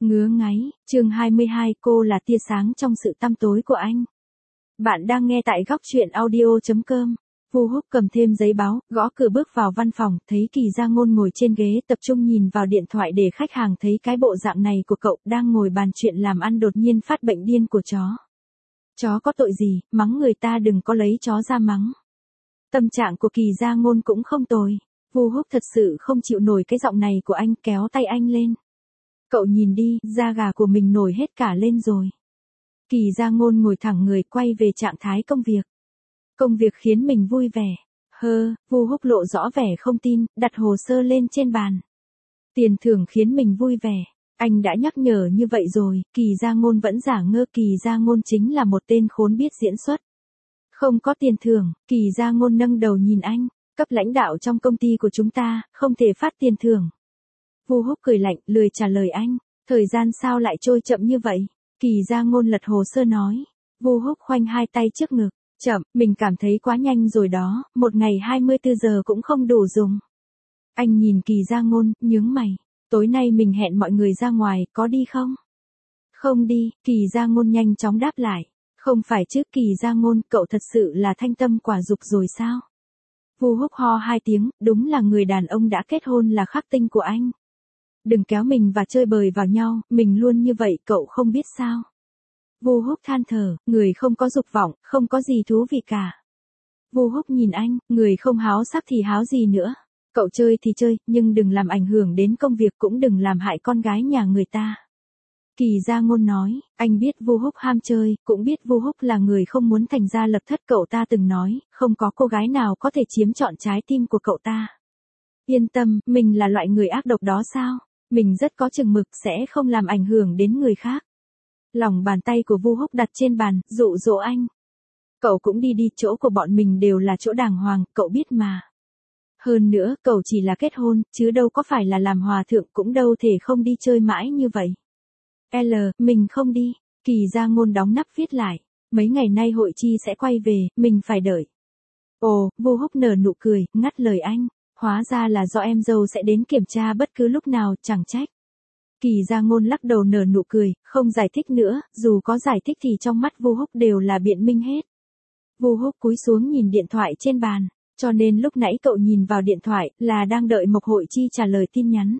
Ngứa ngáy, chương 22, cô là tia sáng trong sự tăm tối của anh. Bạn đang nghe tại góc truyện audio.com. Vu Húc cầm thêm giấy báo, gõ cửa bước vào văn phòng, thấy Kỳ Gia Ngôn ngồi trên ghế tập trung nhìn vào điện thoại để khách hàng thấy cái bộ dạng này của cậu đang ngồi bàn chuyện làm ăn đột nhiên phát bệnh điên của chó. Chó có tội gì, mắng người ta đừng có lấy chó ra mắng. Tâm trạng của Kỳ Gia Ngôn cũng không tồi. Vu Húc thật sự không chịu nổi cái giọng này của anh, kéo tay anh lên. Cậu nhìn đi, da gà của mình nổi hết cả lên rồi. Kỳ Gia Ngôn ngồi thẳng người quay về trạng thái công việc. Công việc khiến mình vui vẻ. Vu Húc lộ rõ vẻ không tin, đặt hồ sơ lên trên bàn. Tiền thưởng khiến mình vui vẻ. Anh đã nhắc nhở như vậy rồi, Kỳ Gia Ngôn vẫn giả ngơ. Kỳ Gia Ngôn chính là một tên khốn biết diễn xuất. Không có tiền thưởng, Kỳ Gia Ngôn nâng đầu nhìn anh. Cấp lãnh đạo trong công ty của chúng ta, không thể phát tiền thưởng. Vu Húc cười lạnh, lười trả lời anh. Thời gian sao lại trôi chậm như vậy? Kỳ Gia Ngôn lật hồ sơ nói. Vu Húc khoanh hai tay trước ngực. Chậm, mình cảm thấy quá nhanh rồi đó, một ngày 24 giờ cũng không đủ dùng. Anh nhìn Kỳ Gia Ngôn, nhướng mày. Tối nay mình hẹn mọi người ra ngoài, có đi không? Không đi, Kỳ Gia Ngôn nhanh chóng đáp lại. Không phải chứ Kỳ Gia Ngôn, cậu thật sự là thanh tâm quả dục rồi sao? Vu Húc ho hai tiếng, đúng là người đàn ông đã kết hôn là khắc tinh của anh. Đừng kéo mình và chơi bời vào nhau, mình luôn như vậy cậu không biết sao. Vu Húc than thở, người không có dục vọng, không có gì thú vị cả. Vu Húc nhìn anh, người không háo sắc thì háo gì nữa. Cậu chơi thì chơi, nhưng đừng làm ảnh hưởng đến công việc, cũng đừng làm hại con gái nhà người ta. Kỳ Gia Ngôn nói, anh biết Vu Húc ham chơi, cũng biết Vu Húc là người không muốn thành gia lập thất. Cậu ta từng nói, không có cô gái nào có thể chiếm trọn trái tim của cậu ta. Yên tâm, mình là loại người ác độc đó sao? Mình rất có chừng mực, sẽ không làm ảnh hưởng đến người khác. Lòng bàn tay của Vu Húc đặt trên bàn, dụ dỗ anh. Cậu cũng đi đi, chỗ của bọn mình đều là chỗ đàng hoàng, cậu biết mà. Hơn nữa, cậu chỉ là kết hôn, chứ đâu có phải là làm hòa thượng, cũng đâu thể không đi chơi mãi như vậy. Mình không đi. Kỳ Gia Ngôn đóng nắp viết lại. Mấy ngày nay hội chi sẽ quay về, mình phải đợi. Ồ, Vu Húc nở nụ cười, ngắt lời anh. Hóa ra là do em dâu sẽ đến kiểm tra bất cứ lúc nào, chẳng trách. Kỳ Gia Ngôn lắc đầu nở nụ cười, không giải thích nữa, dù có giải thích thì trong mắt Vu Húc đều là biện minh hết. Vu Húc cúi xuống nhìn điện thoại trên bàn, cho nên lúc nãy cậu nhìn vào điện thoại là đang đợi Mộc Hội Chi trả lời tin nhắn.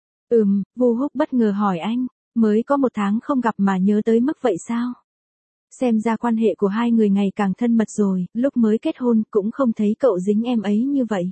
Vu Húc bất ngờ hỏi anh, mới có 1 tháng không gặp mà nhớ tới mức vậy sao? Xem ra quan hệ của hai người ngày càng thân mật rồi, lúc mới kết hôn cũng không thấy cậu dính em ấy như vậy.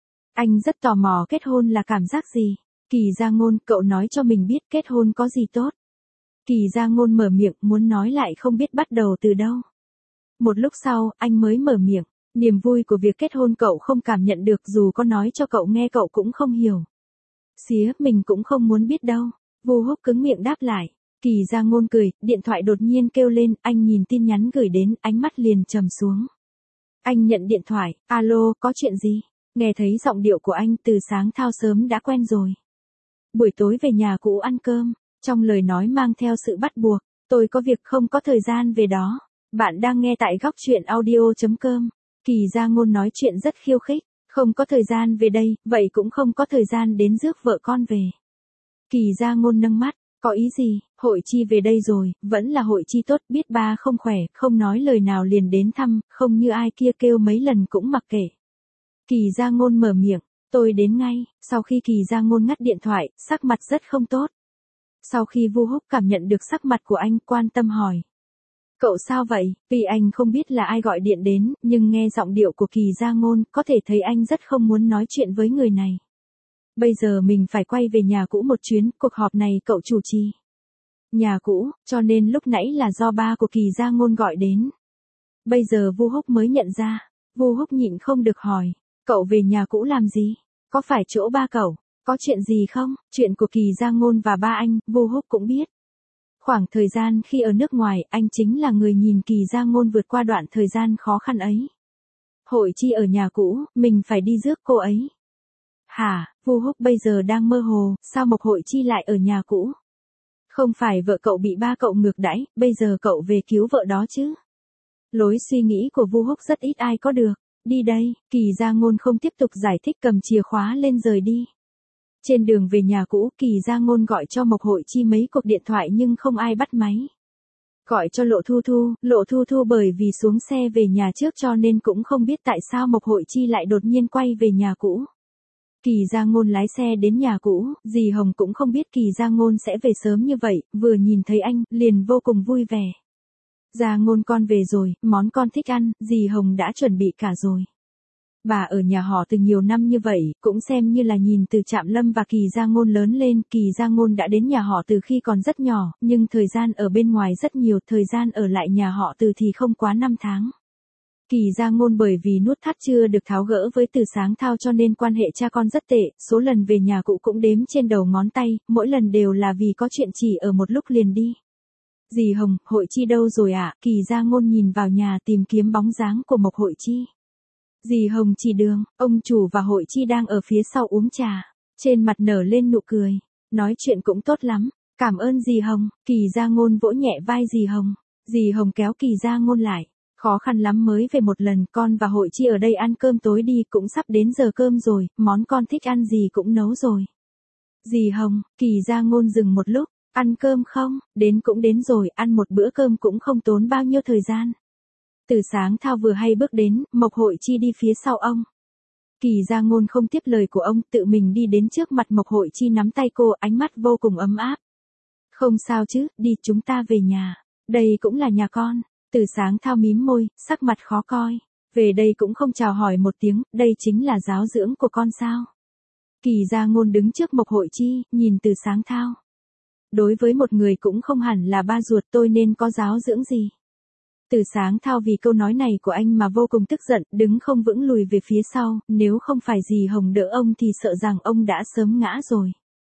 Anh rất tò mò kết hôn là cảm giác gì? Kỳ Gia Ngôn, cậu nói cho mình biết kết hôn có gì tốt. Kỳ Gia Ngôn mở miệng, muốn nói lại không biết bắt đầu từ đâu. Một lúc sau, anh mới mở miệng, niềm vui của việc kết hôn cậu không cảm nhận được, dù có nói cho cậu nghe cậu cũng không hiểu. Xía, mình cũng không muốn biết đâu. Vu Húc cứng miệng đáp lại. Kỳ Gia Ngôn cười, điện thoại đột nhiên kêu lên, anh nhìn tin nhắn gửi đến, ánh mắt liền trầm xuống. Anh nhận điện thoại, alo, có chuyện gì? Nghe thấy giọng điệu của anh từ sáng thao sớm đã quen rồi. Buổi tối về nhà cũ ăn cơm, trong lời nói mang theo sự bắt buộc, tôi có việc không có thời gian về đó. Bạn đang nghe tại góc truyện audio.com. Kỳ Gia Ngôn nói chuyện rất khiêu khích, không có thời gian về đây, vậy cũng không có thời gian đến rước vợ con về. Kỳ Gia Ngôn nâng mắt, có ý gì, hội chi về đây rồi, vẫn là hội chi tốt, biết ba không khỏe, không nói lời nào liền đến thăm, không như ai kia kêu mấy lần cũng mặc kệ. Kỳ Gia Ngôn mở miệng, tôi đến ngay. Sau khi Kỳ Gia Ngôn ngắt điện thoại, sắc mặt rất không tốt. Sau khi Vu Húc cảm nhận được sắc mặt của anh, quan tâm hỏi. Cậu sao vậy? Vì anh không biết là ai gọi điện đến, nhưng nghe giọng điệu của Kỳ Gia Ngôn, có thể thấy anh rất không muốn nói chuyện với người này. Bây giờ mình phải quay về nhà cũ một chuyến, cuộc họp này cậu chủ trì. Nhà cũ, cho nên lúc nãy là do ba của Kỳ Gia Ngôn gọi đến. Bây giờ Vu Húc mới nhận ra. Vu Húc nhịn không được hỏi. Cậu về nhà cũ làm gì? Có phải chỗ ba cậu? Có chuyện gì không? Chuyện của Kỳ Gia Ngôn và ba anh, Vu Húc cũng biết. Khoảng thời gian khi ở nước ngoài, anh chính là người nhìn Kỳ Gia Ngôn vượt qua đoạn thời gian khó khăn ấy. Hội chi ở nhà cũ, mình phải đi rước cô ấy. Hả, Vu Húc bây giờ đang mơ hồ, sao Mộc Hội Chi lại ở nhà cũ? Không phải vợ cậu bị ba cậu ngược đãi, bây giờ cậu về cứu vợ đó chứ? Lối suy nghĩ của Vu Húc rất ít ai có được. Đi đây, Kỳ Gia Ngôn không tiếp tục giải thích, cầm chìa khóa lên rời đi. Trên đường về nhà cũ, Kỳ Gia Ngôn gọi cho Mộc Hội Chi mấy cuộc điện thoại nhưng không ai bắt máy. Gọi cho Lộ Thu Thu bởi vì xuống xe về nhà trước cho nên cũng không biết tại sao Mộc Hội Chi lại đột nhiên quay về nhà cũ. Kỳ Gia Ngôn lái xe đến nhà cũ, dì Hồng cũng không biết Kỳ Gia Ngôn sẽ về sớm như vậy, vừa nhìn thấy anh, liền vô cùng vui vẻ. Gia Ngôn con về rồi, món con thích ăn, dì Hồng đã chuẩn bị cả rồi. Bà ở nhà họ từ nhiều năm như vậy, cũng xem như là nhìn từ Trạm Lâm và Kỳ Gia Ngôn lớn lên. Kỳ Gia Ngôn đã đến nhà họ từ khi còn rất nhỏ, nhưng thời gian ở bên ngoài rất nhiều, thời gian ở lại nhà họ từ thì không quá 5 tháng. Kỳ Gia Ngôn bởi vì nút thắt chưa được tháo gỡ với Từ Sáng Thao cho nên quan hệ cha con rất tệ, số lần về nhà cũ cũng đếm trên đầu ngón tay, mỗi lần đều là vì có chuyện chỉ ở một lúc liền đi. Dì Hồng, Hội Chi đâu rồi ạ? Kỳ Gia Ngôn nhìn vào nhà tìm kiếm bóng dáng của Mộc Hội Chi. Dì Hồng chỉ đường, ông chủ và Hội Chi đang ở phía sau uống trà, trên mặt nở lên nụ cười, nói chuyện cũng tốt lắm, cảm ơn dì Hồng. Kỳ Gia Ngôn vỗ nhẹ vai dì Hồng kéo Kỳ Gia Ngôn lại, khó khăn lắm mới về một lần, con và Hội Chi ở đây ăn cơm tối đi, cũng sắp đến giờ cơm rồi, món con thích ăn gì cũng nấu rồi. Dì Hồng, Kỳ Gia Ngôn dừng một lúc, ăn cơm không, đến cũng đến rồi, ăn một bữa cơm cũng không tốn bao nhiêu thời gian. Từ Sáng Thao vừa hay bước đến, Mộc Hội Chi đi phía sau ông. Kỳ Gia Ngôn không tiếp lời của ông, tự mình đi đến trước mặt Mộc Hội Chi nắm tay cô, ánh mắt vô cùng ấm áp. Không sao chứ, đi chúng ta về nhà, đây cũng là nhà con. Từ Sáng Thao mím môi, sắc mặt khó coi. Về đây cũng không chào hỏi một tiếng, đây chính là giáo dưỡng của con sao. Kỳ Gia Ngôn đứng trước Mộc Hội Chi, nhìn Từ Sáng Thao. Đối với một người cũng không hẳn là ba ruột tôi nên có giáo dưỡng gì. Từ Sáng Thao vì câu nói này của anh mà vô cùng tức giận, đứng không vững lùi về phía sau, nếu không phải dì Hồng đỡ ông thì sợ rằng ông đã sớm ngã rồi.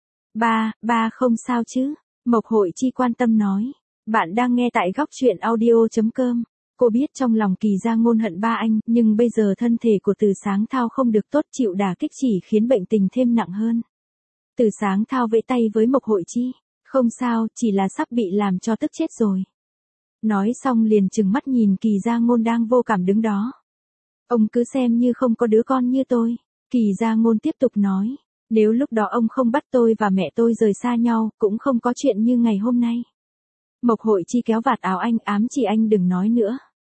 Ba không sao chứ? Mộc Hội Chi quan tâm nói. Bạn đang nghe tại góc truyện audio.com. Cô biết trong lòng Kỳ Gia Ngôn hận ba anh, nhưng bây giờ thân thể của Từ Sáng Thao không được tốt, chịu đả kích chỉ khiến bệnh tình thêm nặng hơn. Từ Sáng Thao vẫy tay với Mộc Hội Chi. Không sao, chỉ là sắp bị làm cho tức chết rồi. Nói xong liền trừng mắt nhìn Kỳ Gia Ngôn đang vô cảm đứng đó. Ông cứ xem như không có đứa con như tôi. Kỳ Gia Ngôn tiếp tục nói. Nếu lúc đó ông không bắt tôi và mẹ tôi rời xa nhau, cũng không có chuyện như ngày hôm nay. Mộc Hội Chi kéo vạt áo anh, ám chỉ anh đừng nói nữa.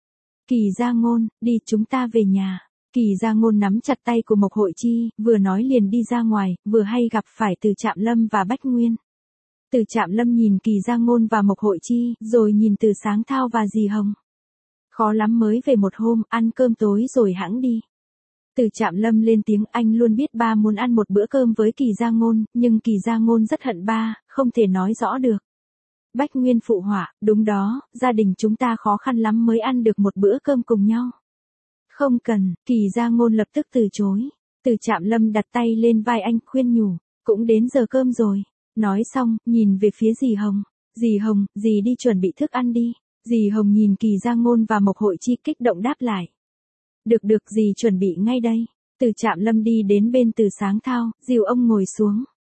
Kỳ Gia Ngôn, đi chúng ta về nhà. Kỳ Gia Ngôn nắm chặt tay của Mộc Hội Chi, vừa nói liền đi ra ngoài, vừa hay gặp phải Từ Trạm Lâm và Bách Nguyên. Từ Trạm Lâm nhìn Kỳ Gia Ngôn và Mộc Hội Chi, rồi nhìn Từ Sáng Thao và dì Hồng. Khó lắm mới về một hôm, ăn cơm tối rồi hẵng đi. Từ Trạm Lâm lên tiếng, anh luôn biết ba muốn ăn một bữa cơm với Kỳ Gia Ngôn, nhưng Kỳ Gia Ngôn rất hận ba, không thể nói rõ được. Bách Nguyên phụ họa, đúng đó, gia đình chúng ta khó khăn lắm mới ăn được một bữa cơm cùng nhau. Không cần, Kỳ Gia Ngôn lập tức từ chối. Từ Trạm Lâm đặt tay lên vai anh khuyên nhủ, cũng đến giờ cơm rồi. Nói xong, nhìn về phía dì Hồng. Dì Hồng, dì đi chuẩn bị thức ăn đi. Dì Hồng nhìn Kỳ Gia Ngôn và Mộc Hội Chi kích động đáp lại. Được dì chuẩn bị ngay đây. Từ Trạm Lâm đi đến bên Từ Sáng Thao, dìu ông ngồi xuống.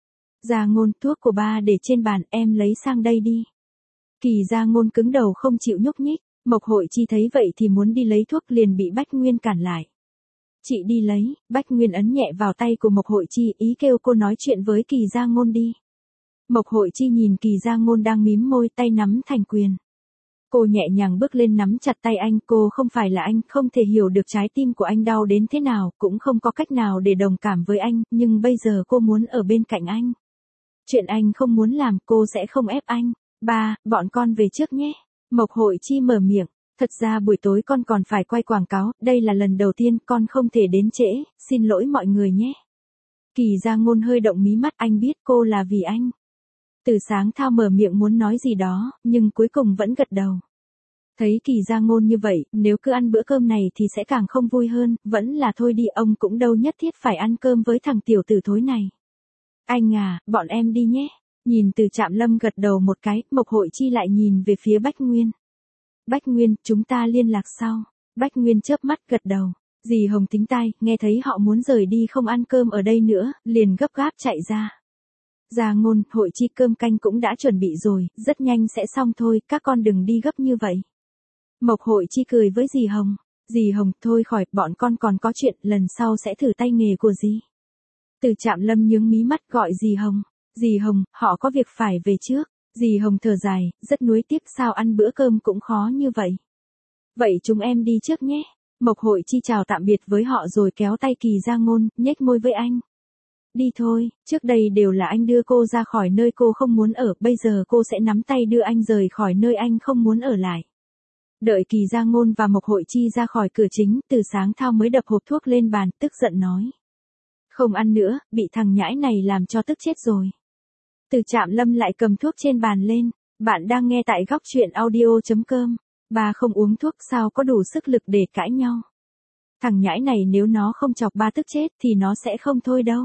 Gia Ngôn, thuốc của ba để trên bàn, em lấy sang đây đi. Kỳ Gia Ngôn cứng đầu không chịu nhúc nhích. Mộc Hội Chi thấy vậy thì muốn đi lấy thuốc liền bị Bách Nguyên cản lại. Chị đi lấy. Bách Nguyên ấn nhẹ vào tay của Mộc Hội Chi, ý kêu cô nói chuyện với Kỳ Gia Ngôn đi. Mộc Hội Chi nhìn Kỳ Gia Ngôn đang mím môi, tay nắm thành quyền. Cô nhẹ nhàng bước lên nắm chặt tay anh, cô không phải là anh, không thể hiểu được trái tim của anh đau đến thế nào, cũng không có cách nào để đồng cảm với anh, nhưng bây giờ cô muốn ở bên cạnh anh. Chuyện anh không muốn làm, cô sẽ không ép anh. Ba, bọn con về trước nhé. Mộc Hội Chi mở miệng. Thật ra buổi tối con còn phải quay quảng cáo, đây là lần đầu tiên con không thể đến trễ, xin lỗi mọi người nhé. Kỳ Gia Ngôn hơi động mí mắt, anh biết cô là vì anh. Từ Sáng Thao mở miệng muốn nói gì đó, nhưng cuối cùng vẫn gật đầu. Thấy Kỳ Gia Ngôn như vậy, nếu cứ ăn bữa cơm này thì sẽ càng không vui hơn, vẫn là thôi đi, ông cũng đâu nhất thiết phải ăn cơm với thằng tiểu tử thối này. Anh à, bọn em đi nhé. Nhìn Từ Trạm Lâm gật đầu một cái, Mộc Hội Chi lại nhìn về phía Bách Nguyên. Bách Nguyên, chúng ta liên lạc sau. Bách Nguyên chớp mắt gật đầu. Dì Hồng tính tai, nghe thấy họ muốn rời đi không ăn cơm ở đây nữa, liền gấp gáp chạy ra. Gia Ngôn, Hội Chi cơm canh cũng đã chuẩn bị rồi, rất nhanh sẽ xong thôi, các con đừng đi gấp như vậy. Mộc Hội Chi cười với dì Hồng. Dì Hồng, thôi khỏi, bọn con còn có chuyện, lần sau sẽ thử tay nghề của dì. Từ Trạm Lâm nhướng mí mắt gọi dì Hồng. Dì Hồng, họ có việc phải về trước. Dì Hồng thở dài, rất nuối tiếc sao ăn bữa cơm cũng khó như vậy. Vậy chúng em đi trước nhé. Mộc Hội Chi chào tạm biệt với họ rồi kéo tay Kỳ Gia Ngôn, nhếch môi với anh. Đi thôi, trước đây đều là anh đưa cô ra khỏi nơi cô không muốn ở, bây giờ cô sẽ nắm tay đưa anh rời khỏi nơi anh không muốn ở lại. Đợi Kỳ Gia Ngôn và Mộc Hội Chi ra khỏi cửa chính, Từ Sáng Thao mới đập hộp thuốc lên bàn, tức giận nói. Không ăn nữa, bị thằng nhãi này làm cho tức chết rồi. Từ Trạm Lâm lại cầm thuốc trên bàn lên. Bạn đang nghe tại góc truyện audio.com. Ba không uống thuốc sao có đủ sức lực để cãi nhau. Thằng nhãi này nếu nó không chọc ba tức chết thì nó sẽ không thôi đâu.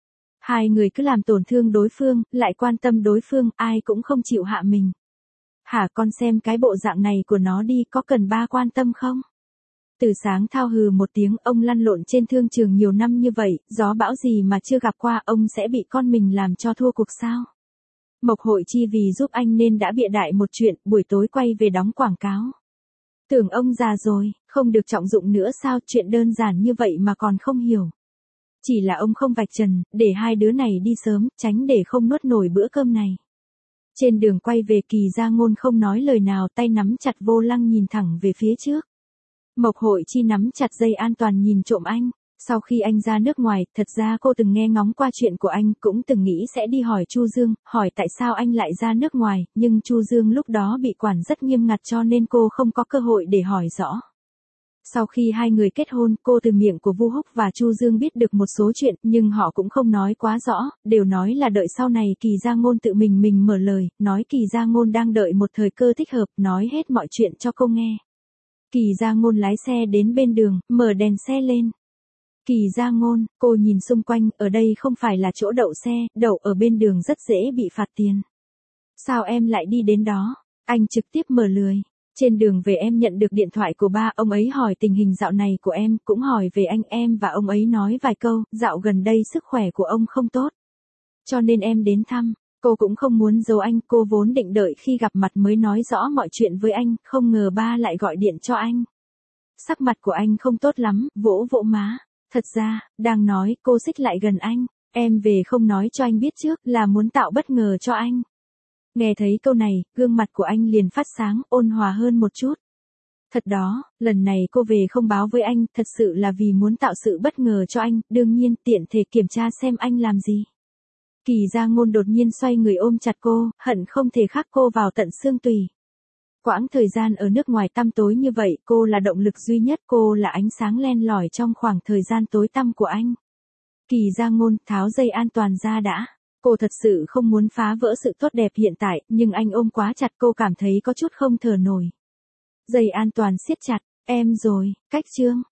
Hai người cứ làm tổn thương đối phương, lại quan tâm đối phương, ai cũng không chịu hạ mình. Hả, con xem cái bộ dạng này của nó đi, có cần ba quan tâm không? Từ Sáng Thao hừ một tiếng, ông lăn lộn trên thương trường nhiều năm như vậy, gió bão gì mà chưa gặp qua, ông sẽ bị con mình làm cho thua cuộc sao? Mộc Hội Chi vì giúp anh nên đã bịa đại một chuyện, buổi tối quay về đóng quảng cáo. Tưởng ông già rồi, không được trọng dụng nữa sao, chuyện đơn giản như vậy mà còn không hiểu. Chỉ là ông không vạch trần, để hai đứa này đi sớm, tránh để không nuốt nổi bữa cơm này. Trên đường quay về, Kỳ Gia Ngôn không nói lời nào, tay nắm chặt vô lăng nhìn thẳng về phía trước. Mộc Hội Chi nắm chặt dây an toàn nhìn trộm anh. Sau khi anh ra nước ngoài, thật ra cô từng nghe ngóng qua chuyện của anh, cũng từng nghĩ sẽ đi hỏi Chu Dương, hỏi tại sao anh lại ra nước ngoài, nhưng Chu Dương lúc đó bị quản rất nghiêm ngặt cho nên cô không có cơ hội để hỏi rõ. Sau khi hai người kết hôn, cô từ miệng của Vu Húc và Chu Dương biết được một số chuyện, nhưng họ cũng không nói quá rõ, đều nói là đợi sau này Kỳ Gia Ngôn tự mình mở lời, nói Kỳ Gia Ngôn đang đợi một thời cơ thích hợp, nói hết mọi chuyện cho cô nghe. Kỳ Gia Ngôn lái xe đến bên đường, mở đèn xe lên. Kỳ Gia Ngôn, cô nhìn xung quanh, ở đây không phải là chỗ đậu xe, đậu ở bên đường rất dễ bị phạt tiền. Sao em lại đi đến đó? Anh trực tiếp mở lười. Trên đường về em nhận được điện thoại của ba, ông ấy hỏi tình hình dạo này của em, cũng hỏi về anh em và ông ấy nói vài câu, dạo gần đây sức khỏe của ông không tốt. Cho nên em đến thăm, cô cũng không muốn giấu anh, cô vốn định đợi khi gặp mặt mới nói rõ mọi chuyện với anh, không ngờ ba lại gọi điện cho anh. Sắc mặt của anh không tốt lắm, vỗ vỗ má. Thật ra, đang nói, cô xích lại gần anh, em về không nói cho anh biết trước là muốn tạo bất ngờ cho anh. Nghe thấy câu này, gương mặt của anh liền phát sáng, ôn hòa hơn một chút. Thật đó, lần này cô về không báo với anh, thật sự là vì muốn tạo sự bất ngờ cho anh, đương nhiên tiện thể kiểm tra xem anh làm gì. Kỳ Gia Ngôn đột nhiên xoay người ôm chặt cô, hận không thể khắc cô vào tận xương tủy. Quãng thời gian ở nước ngoài tăm tối như vậy, cô là động lực duy nhất, cô là ánh sáng len lỏi trong khoảng thời gian tối tăm của anh. Kỳ Gia Ngôn, tháo dây an toàn ra đã. Cô thật sự không muốn phá vỡ sự tốt đẹp hiện tại, nhưng anh ôm quá chặt cô cảm thấy có chút không thở nổi. Dây an toàn siết chặt, em rồi, cách chương.